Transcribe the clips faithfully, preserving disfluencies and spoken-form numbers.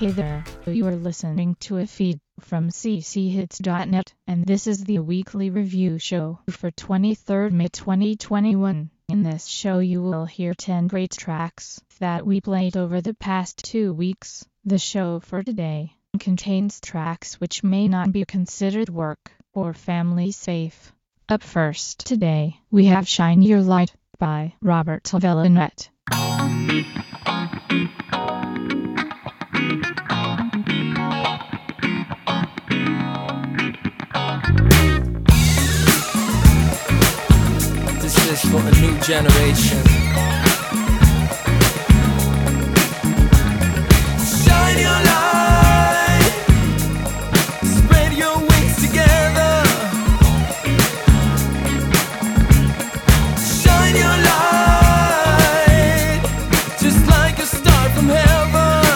Hey there, you are listening to a feed from c c hits dot net, and this is the weekly review show for twenty-third May twenty twenty-one. In this show you will hear ten great tracks that we played over the past two weeks. The show for today contains tracks which may not be considered work or family safe. Up first today, we have Shine Your Light by Robert Villanet. This is for a new generation. Shine your light, spread your wings together. Shine your light, just like a star from heaven.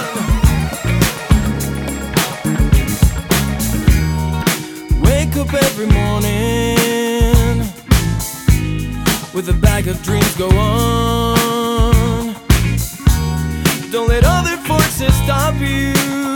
Wake up every morning with a bag of dreams, go on. Don't let other forces stop you.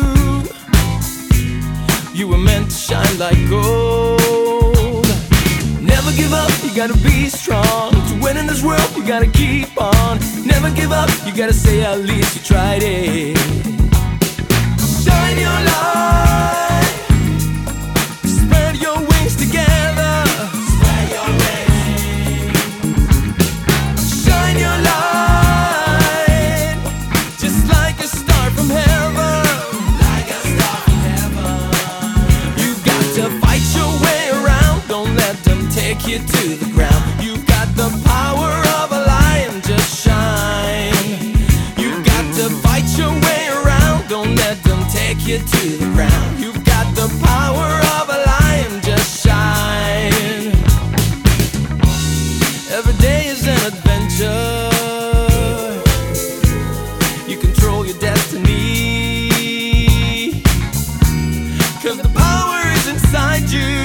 You were meant to shine like gold. Never give up, you gotta be strong. To win in this world, you gotta keep on. Never give up, you gotta say at least you tried it. Shine your light, spread your wings together. Spread your wings. Shine your light, just like a star from heaven. Like a star from heaven. You got to fight your way around. Don't let them take you to the ground. You've got the power of a lion, just shine. You've got to fight your way around. Don't let them take you to the ground. You've got the power of a lion, just shine. Every day is an adventure. You control your destiny, 'cause the power is inside you,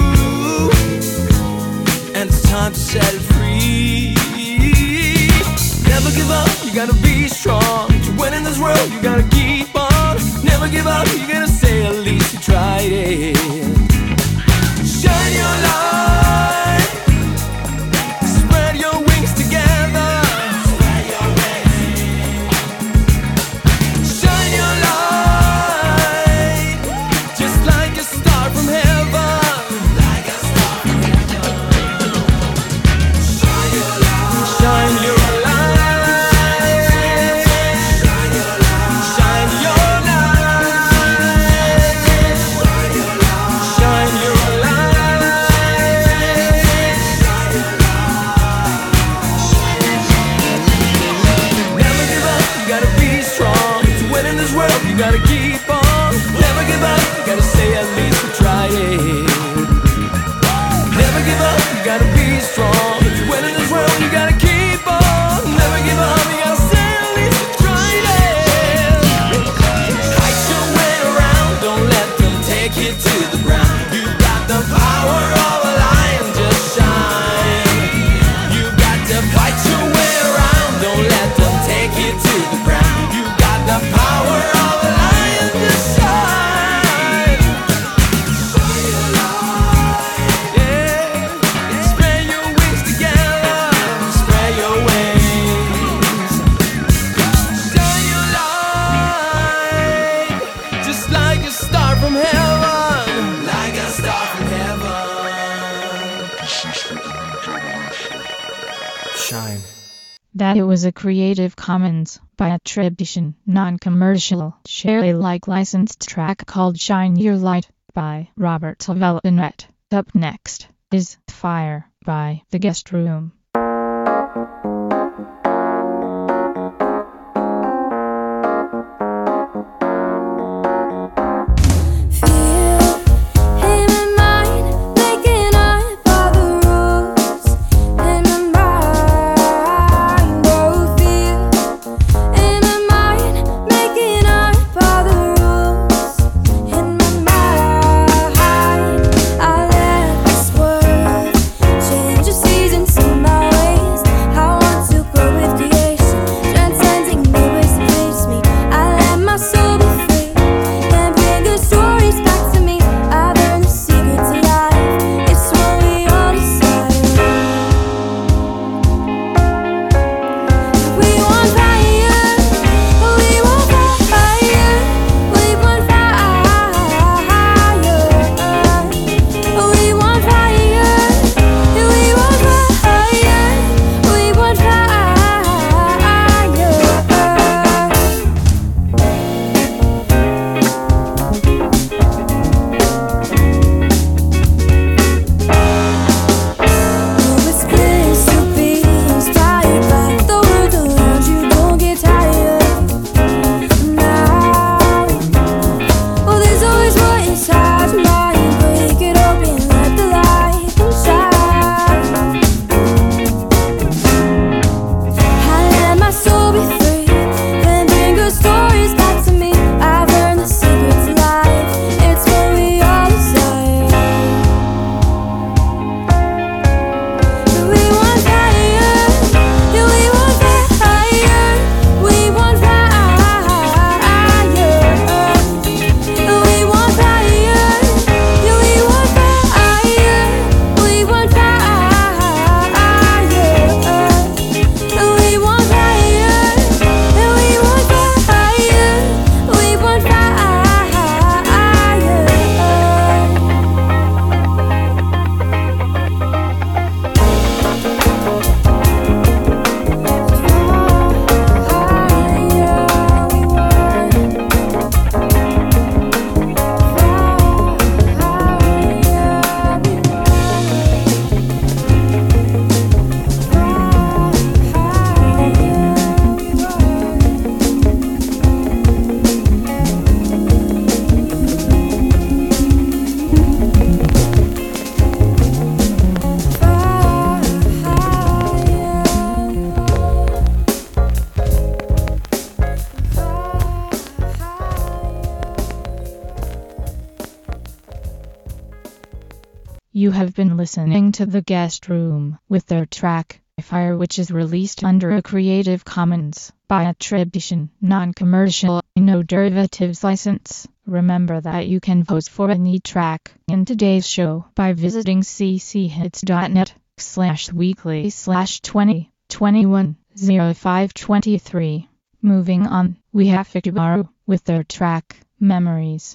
and it's time to set it free. Never give up, you gotta be strong. To win in this world, you gotta keep on. Never give up, you gotta say at least you tried it. Shine your light, spread your wings together. Spread your wings. Shine your light, just like a star from heaven. Like a star from heaven. Shine your light. Shine your light. Shine your light. Shine your light. Shine your Never give up, you gotta be strong. To win in this world, you gotta keep on. Never give up, you gotta say at least you tried it. Never give up, you gotta be strong. To win in this world, you gotta keep on. Never give up, you gotta say at least you tried it. Fight your way around, don't let them take you to the ground. You got the power of a lion, just shine. You got to fight your way around, don't let them take you to the ground. You got the power of a lion, just shine. Shine your light, yeah. Spread your wings together. Spread your wings. Shine your light, just like a star from heaven. Like a star from heaven. Shine. That it was a Creative Commons by attribution, non-commercial, share Alike licensed track called Shine Your Light by Robert Villanet. Up next is Fire by The Guest Room. Change your seasons to my have been listening to The Guest Room with their track Fire, which is released under a Creative Commons by attribution, non-commercial, no derivatives license. Remember that you can vote for any track in today's show by visiting cchits.net slash weekly slash 20 21 05 23. Moving on, we have Ikibaru with their track Memories.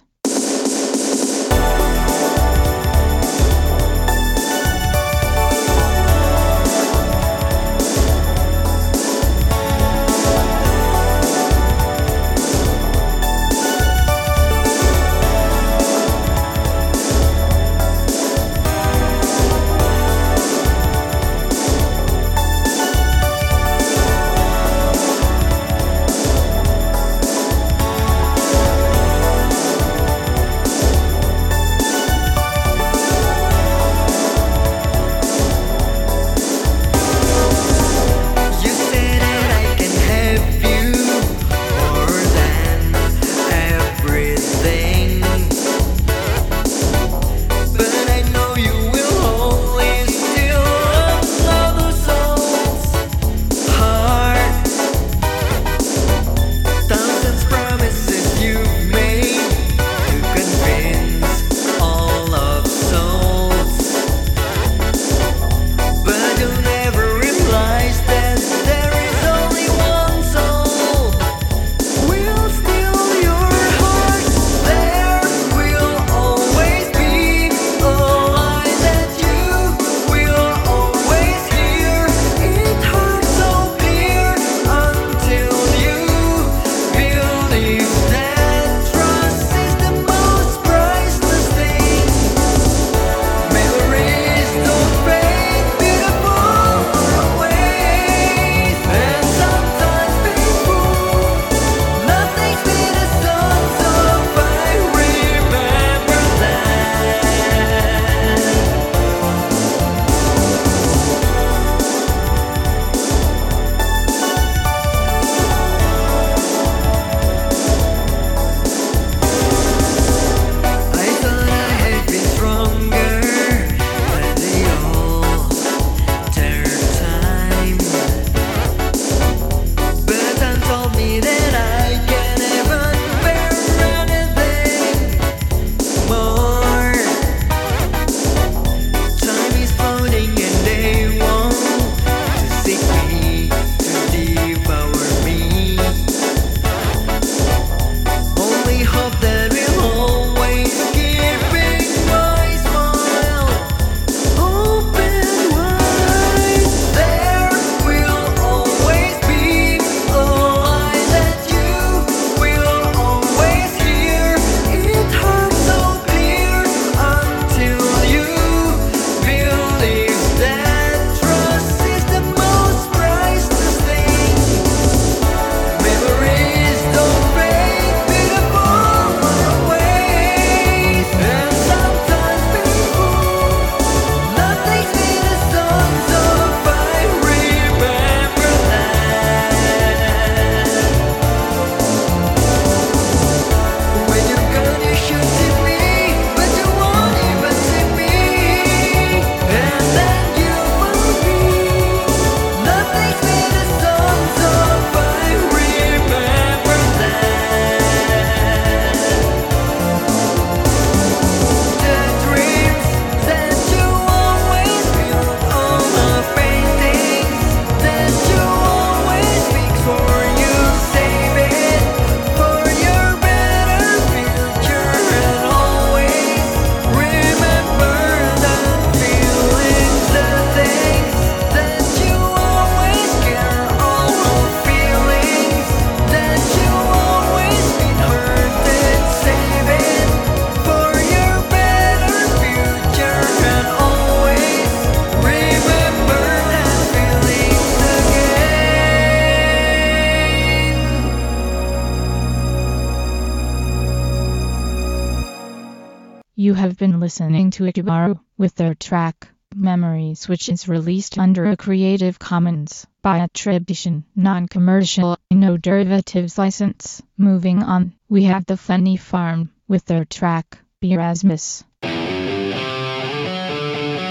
You have been listening to Ikibaru with their track Memories, which is released under a Creative Commons by attribution, non-commercial, no derivatives license. Moving on, we have The Funny Farm with their track Erasmus.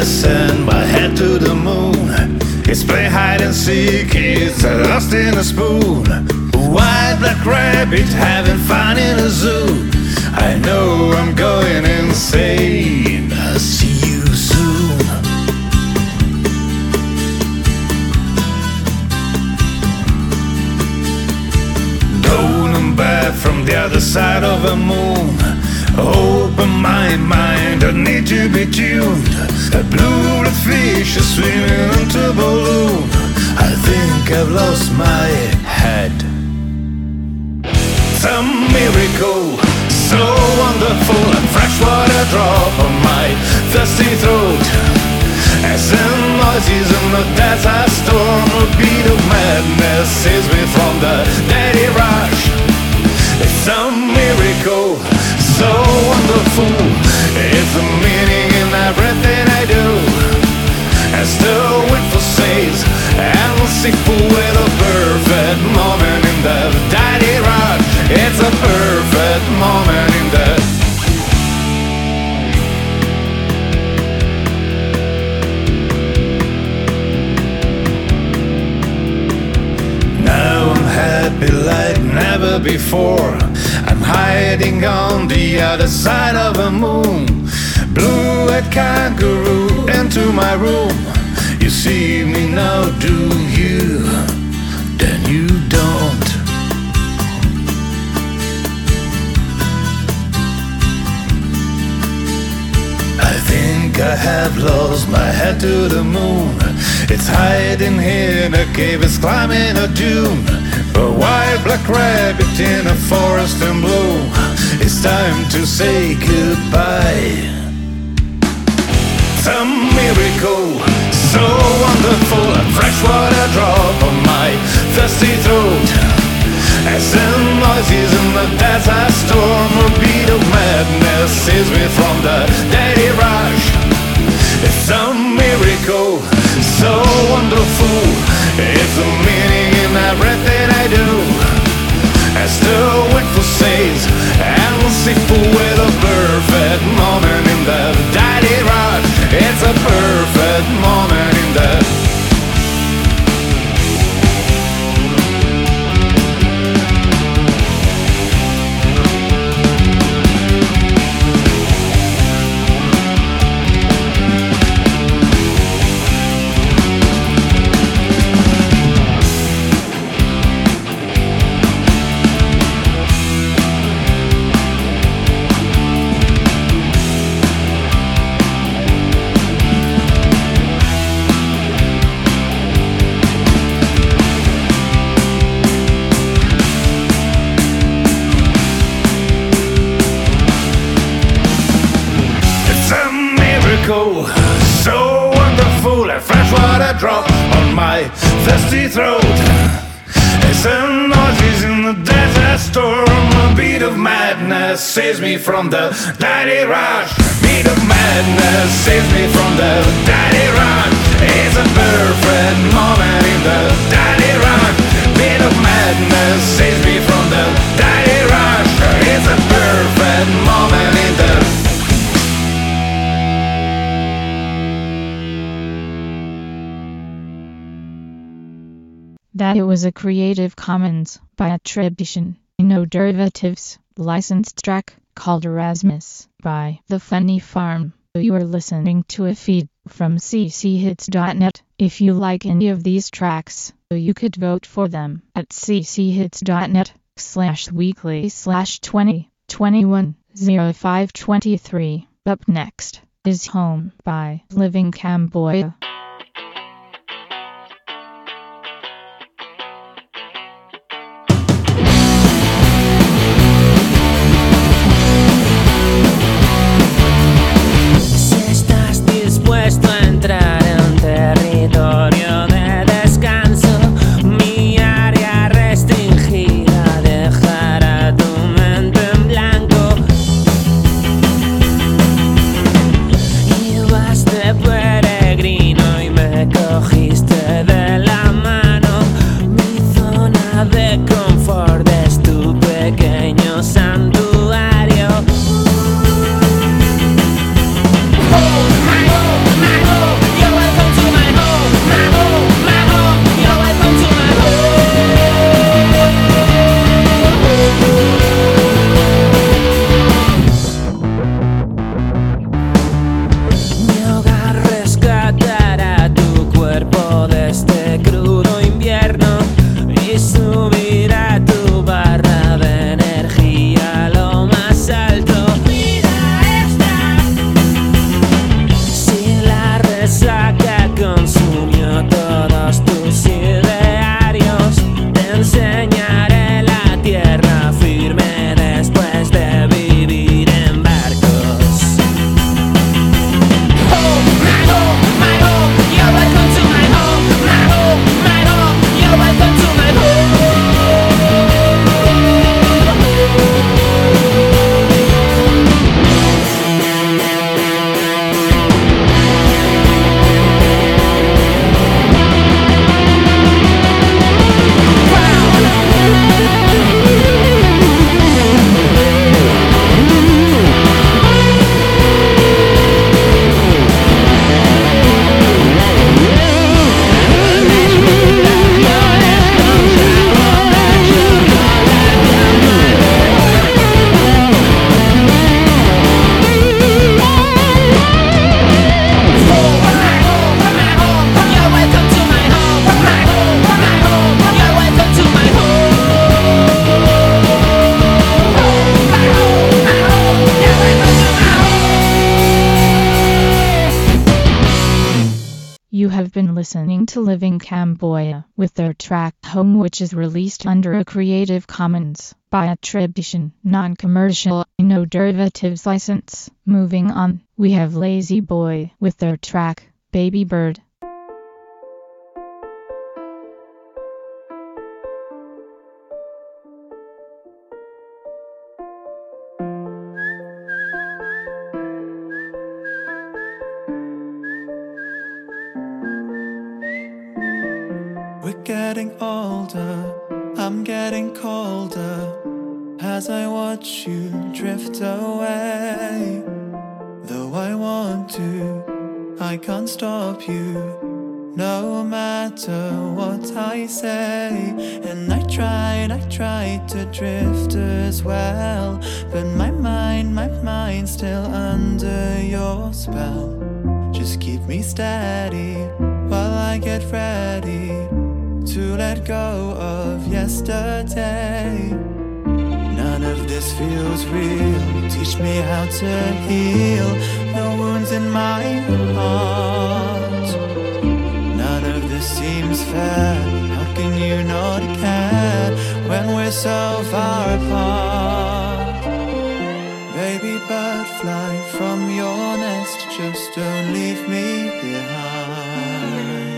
I send my head to the moon. It's play hide and seek, it's lost in a spoon. White black rabbit having fun in a zoo. I know I'm going insane. I'll see you soon. Golden bat from the other side of the moon. Open my mind, I need to be tuned. A blue-red fish is swimming into a balloon. I think I've lost my head. It's a miracle, so wonderful. A freshwater drop on my thirsty throat. As the noises in the desert storm, a beat of madness sees me from the daily rush. It's a miracle, so wonderful. It's the meaning in everything I do. As the wind says, and we'll see with a perfect moment in the daily rush. It's a perfect moment in the happy like never before. I'm hiding on the other side of the moon. Blue-eyed kangaroo into my room. You see me now, do you? Then you don't. I think I have lost my head to the moon. It's hiding here in a cave, it's climbing a dune. A white black rabbit in a forest in bloom. It's time to say goodbye. It's a miracle, so wonderful. A freshwater drop on my thirsty throat. As the noises in the desert storm, a beat of madness sees me from the daily rush. It's a miracle, so wonderful. It's the meaning in everything I do. As the wind says, and we'll see with a perfect moment in the daily rush. It's a perfect moment in the so wonderful, a freshwater drop on my thirsty throat. As the noises in the desert storm, a beat of madness saves me from the daily rush. Beat of madness saves me from the daily rush. It's a perfect moment in the daily rush. Beat of madness saves me from the daily rush. It's a perfect moment in the That it was a Creative Commons by attribution, no derivatives, licensed track called Erasmus by The Funny Farm. You are listening to a feed from c c hits dot net. If you like any of these tracks, you could vote for them at c c hits dot net slash weekly slash twenty twenty-one oh five twenty-three. Up next is Home by Living Cambodia. Peregrino listening to Living Cambodia with their track Home, which is released under a Creative Commons by attribution, non-commercial, no derivatives license. Moving on, we have Lazy Boy with their track Baby Bird. We're getting older, I'm getting colder as I watch you drift away. Though I want to, I can't stop you, no matter what I say. And I tried, I tried to drift as well, but my mind, my mind's still under your spell. Just keep me steady while I get ready to let go of yesterday. None of this feels real. Teach me how to heal the wounds in my heart. None of this seems fair. How can you not care when we're so far apart? Baby bird, fly from your nest, just don't leave me behind.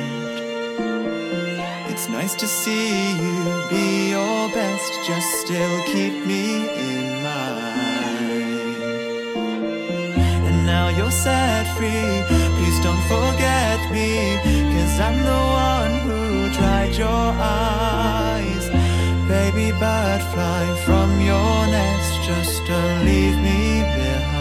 It's nice to see you be your best, just still keep me in mind. And now you're set free, please don't forget me, 'cause I'm the one who dried your eyes. Baby bird, fly from your nest, just don't leave me behind.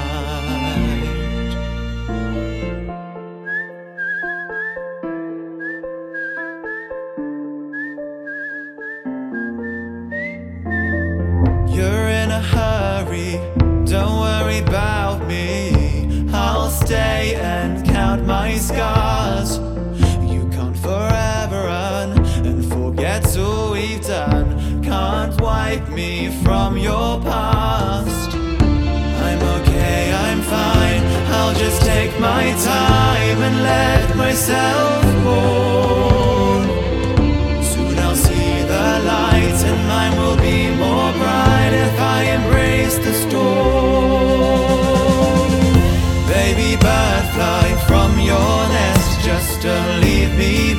You're in a hurry, don't worry about me. I'll stay and count my scars. You can't forever run and forget all we've done. Can't wipe me from your past. I'm okay, I'm fine, I'll just take my time and let myself fall. Soon I'll see the light and mine will be more bright if I embrace the storm. Baby bird, fly from your nest, just don't leave me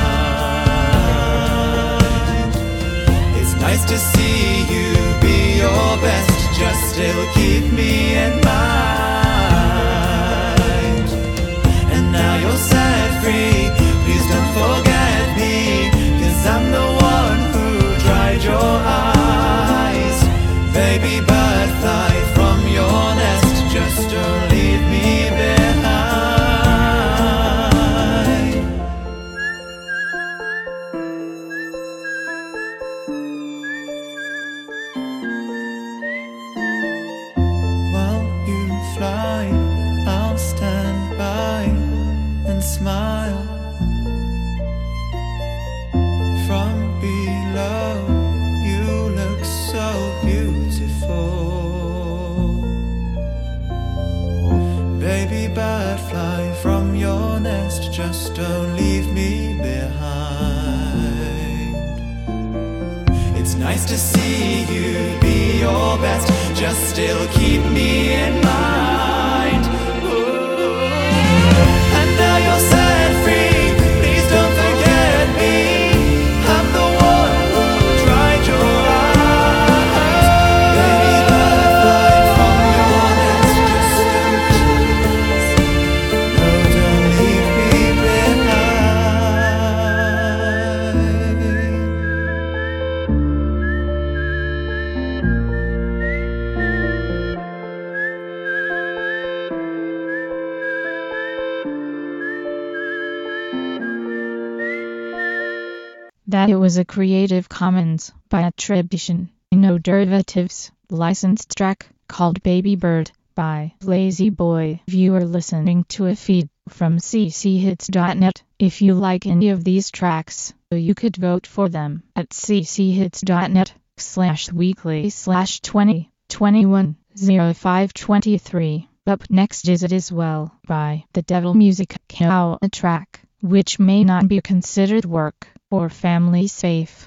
behind. It's nice to see you be your best, just still keep me in mind. And now you're set free, please don't forget me, 'cause I'm the one who dried your eyes. Baby bird, fly from your nest, just don't leave me behind. While you fly, I'll stand by and smile. From below, you look so beautiful. Baby bird, fly from your nest, just don't leave me behind. It's nice to see you be your best, just still keep me in mind. Ooh. And now you're set free, please don't forget me. I'm the one who dried your eyes. Baby bird, fly from your nest, just don't, no, don't leave me That it was a Creative Commons by attribution, no derivatives, licensed track called Baby Bird by Lazy Boy. You are listening to a feed from c c hits dot net. If you like any of these tracks, you could vote for them at c c hits dot net slash weekly slash twenty twenty-one oh five twenty-three. Up next is It As Well by The Devil Music. Cow, a track which may not be considered work or family safe.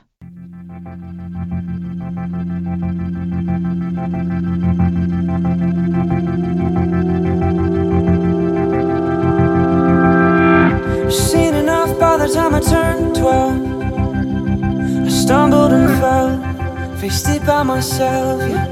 Seen enough by the time I turned twelve. I stumbled and fell, faced it by myself, yeah.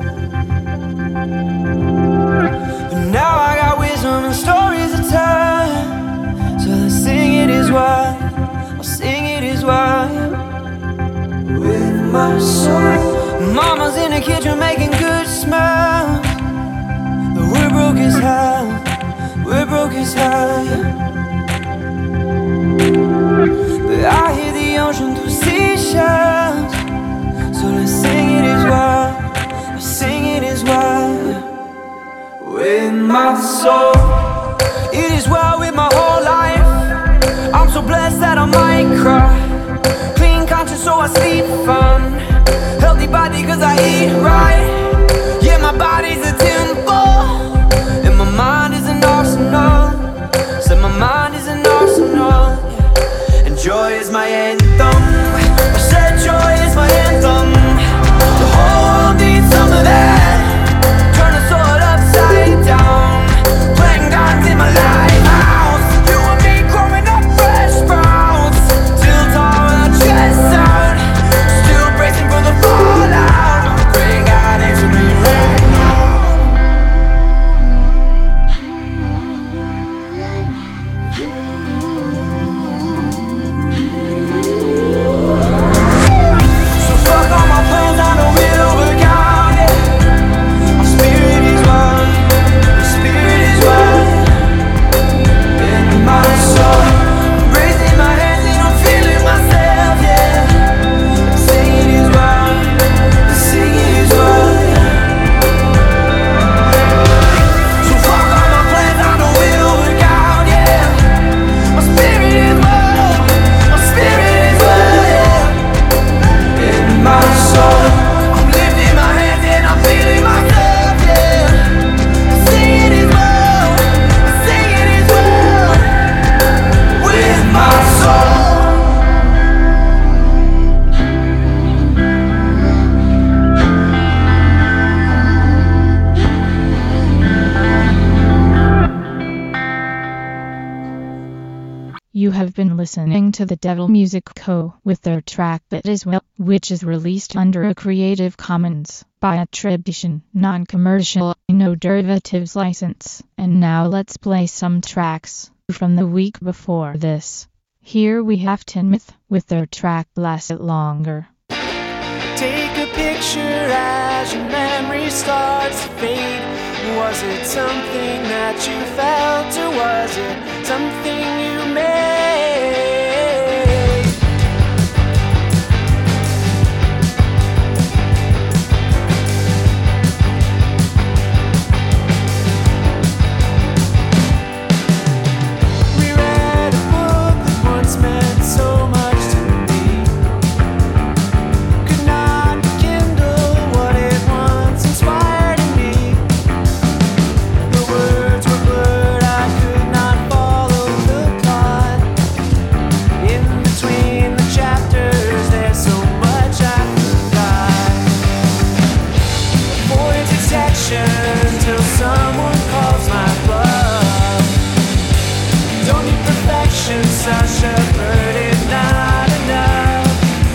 But now I got wisdom and stories to tell, so let's sing it as well, I'll sing it as well, with my soul. Mama's in the kitchen making good smells, but we're broke as hell, we're broke as hell, yeah. But I hear the ocean through seashells, so let's sing it as well, let's sing it as well, with my soul. It is well with my whole life, I'm so blessed that I might cry. Clean conscience so I sleep fine, healthy body cause I eat right. Yeah, my body's a temple, and my mind is an arsenal. Said my mind is an arsenal, yeah. And joy is my anthem. I said joy is my anthem. The whole world needs some of that. Turn the sword upside down, playing gods in my lighthouse. You and me growing up fresh sprouts, still tall with our chests out, still bracing for the fallout. Pray God answer me right now. So fuck all my plans, I know it'll work out, yeah. My spirit is one, my spirit is one, in my soul. I'm raising my hands and I'm feeling myself, yeah. Sing it as well, sing it as well, yeah. So fuck all my plans, I know it'll work out, yeah. My spirit is well, my spirit is well, yeah. In my soul, I'm lifting my hands and I'm feeling myself, yeah. Sing it as well, sing it as well, with my soul. You have been listening to the Devil Music Co. with their track That Is Well, which is released under a Creative Commons by attribution, non-commercial, no derivatives license. And now let's play some tracks from the week before this. Here we have Tinmouth with their track Last It Longer. Take a picture as your memory starts to fade. Was it something that you felt, or was it something you made? We read a book that once meant so much to me. Could not rekindle what it once inspired in me. The words were blurred, I could not follow the plot. In between the chapters, there's so much I forgot. Avoid detection till someone calls my bluff. Don't need perfection, such a burden, not enough.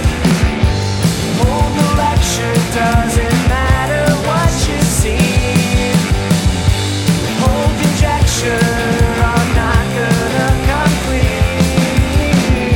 Hold the lecture, doesn't matter what you see. Hold conjecture, I'm not gonna come clean.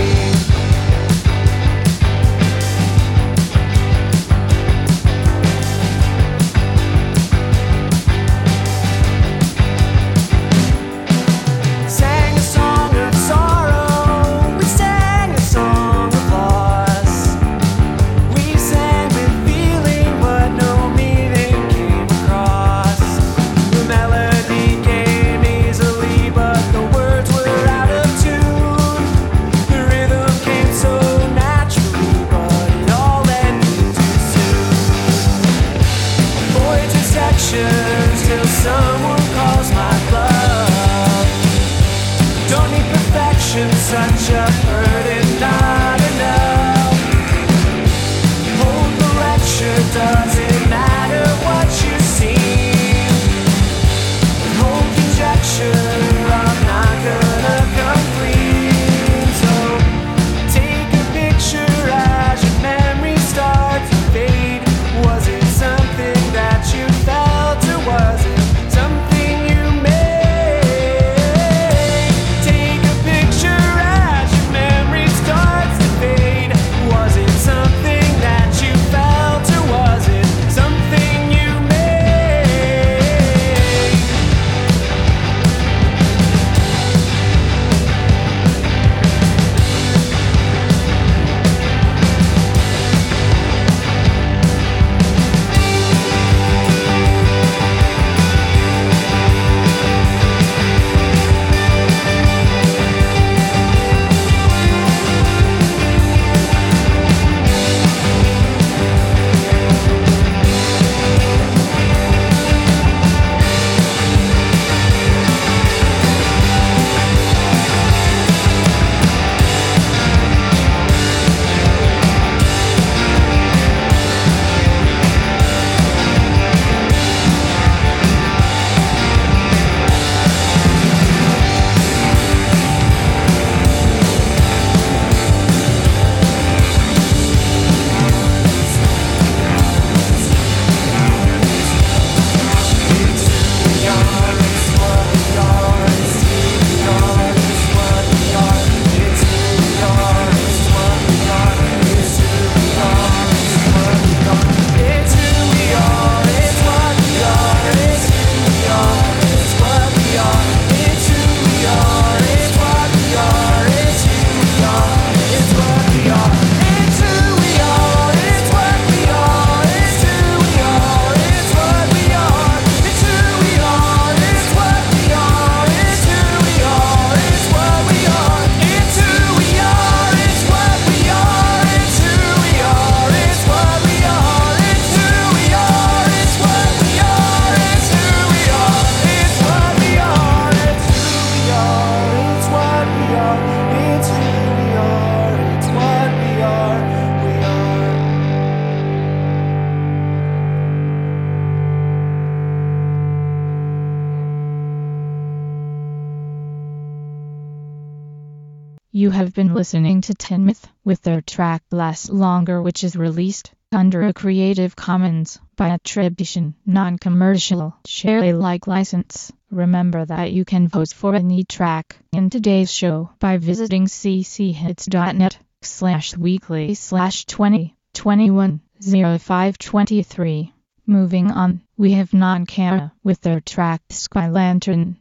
You have been listening to Tin Myth with their track Last Longer, which is released under a Creative Commons by attribution, non-commercial, share Alike license. Remember that you can vote for any track in today's show by visiting cchits.net slash weekly slash 20 21 05 23. Moving on, we have Non-Kara with their track Sky Lantern.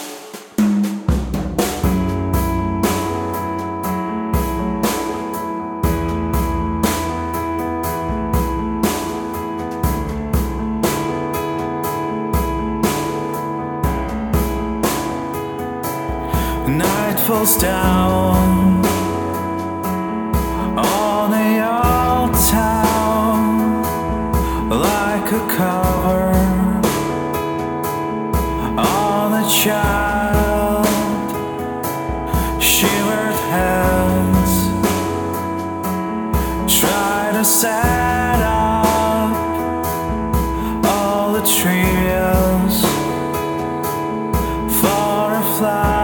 Night falls down on the old town like a cover on a child. Shivered hands try to set up all the trivials for a flight.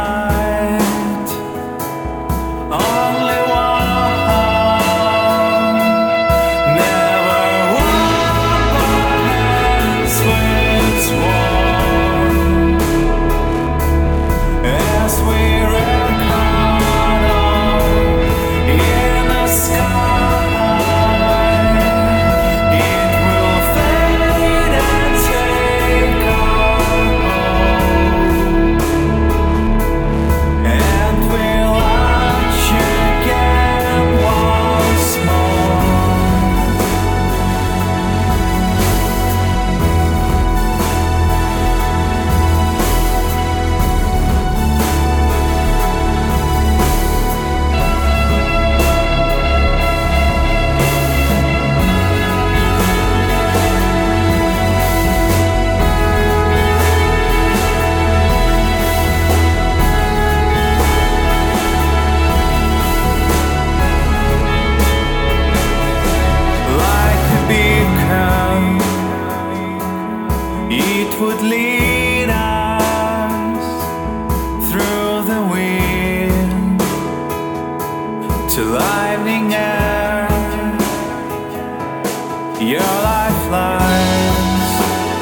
Would lead us through the wind to lightning air. Your lifelines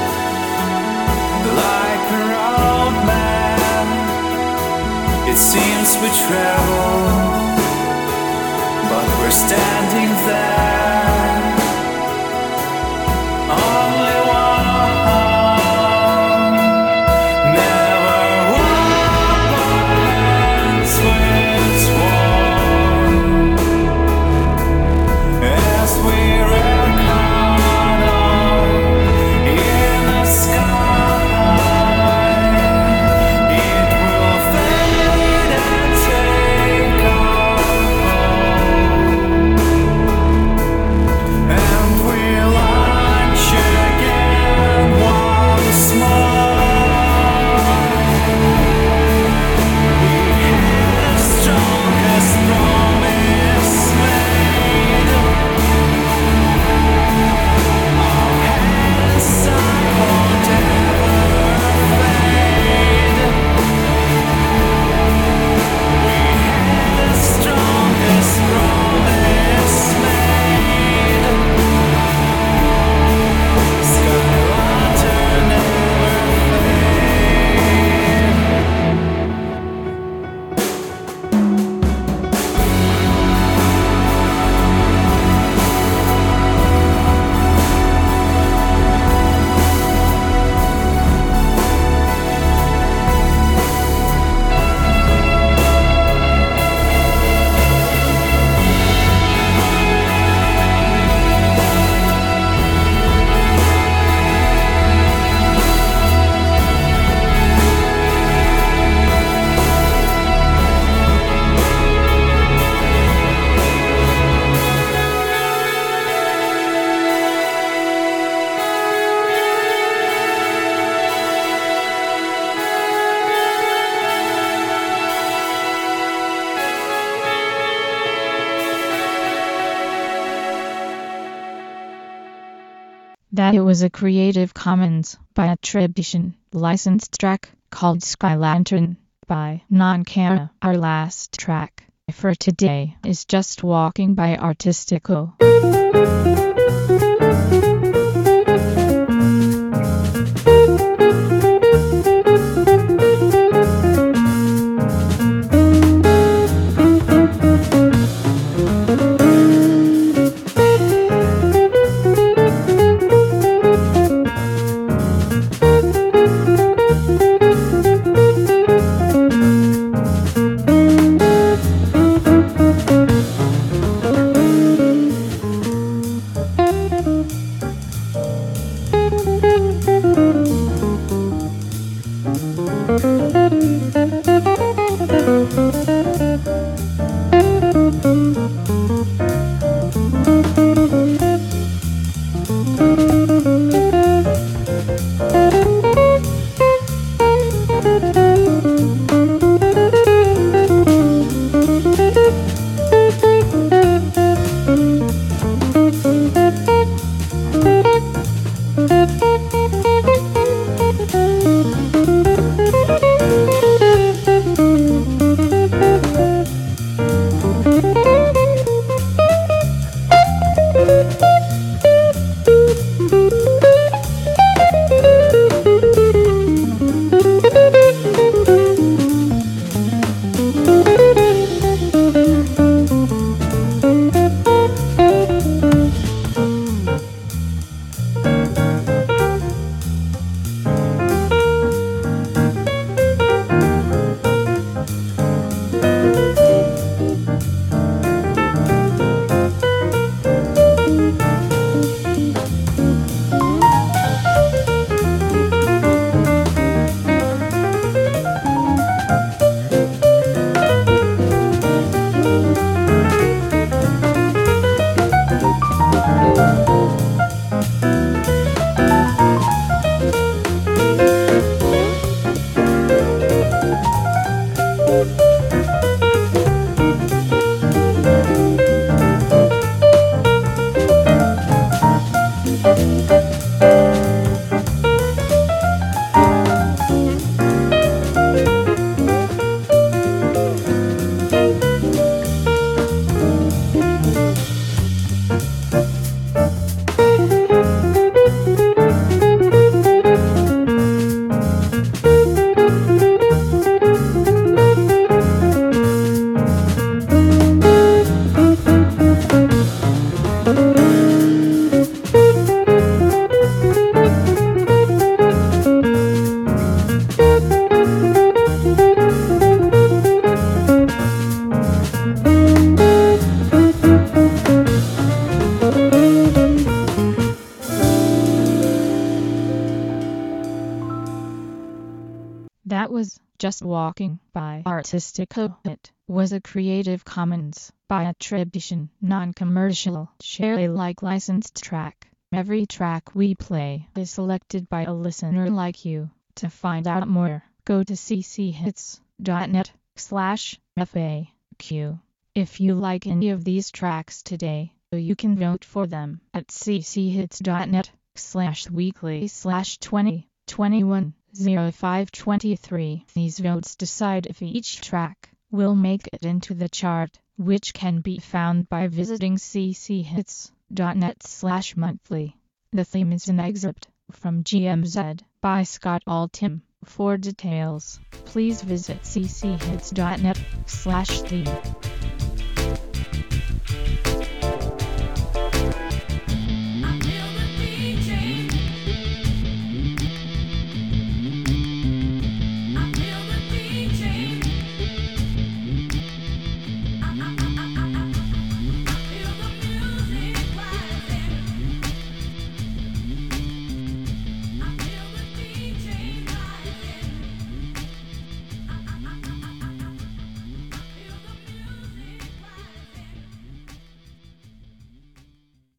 like a road map. It seems we travel, but we're standing there. Only one. That it was a Creative Commons by attribution, licensed track called Sky Lantern by Non-Kara. Our last track for today is Just Walking by Artistico. That was Just Walking by Artistico. It was a Creative Commons by attribution, non-commercial, share Alike licensed track. Every track we play is selected by a listener like you. To find out more, go to cchits.net slash FAQ. If you like any of these tracks today, you can vote for them at cchits.net slash weekly slash 20 21 oh five twenty-three. These votes decide if each track will make it into the chart, which can be found by visiting cchits.net slash monthly. The theme is an excerpt from G M Z by Scott Altham. For details, please visit cchits.net slash theme.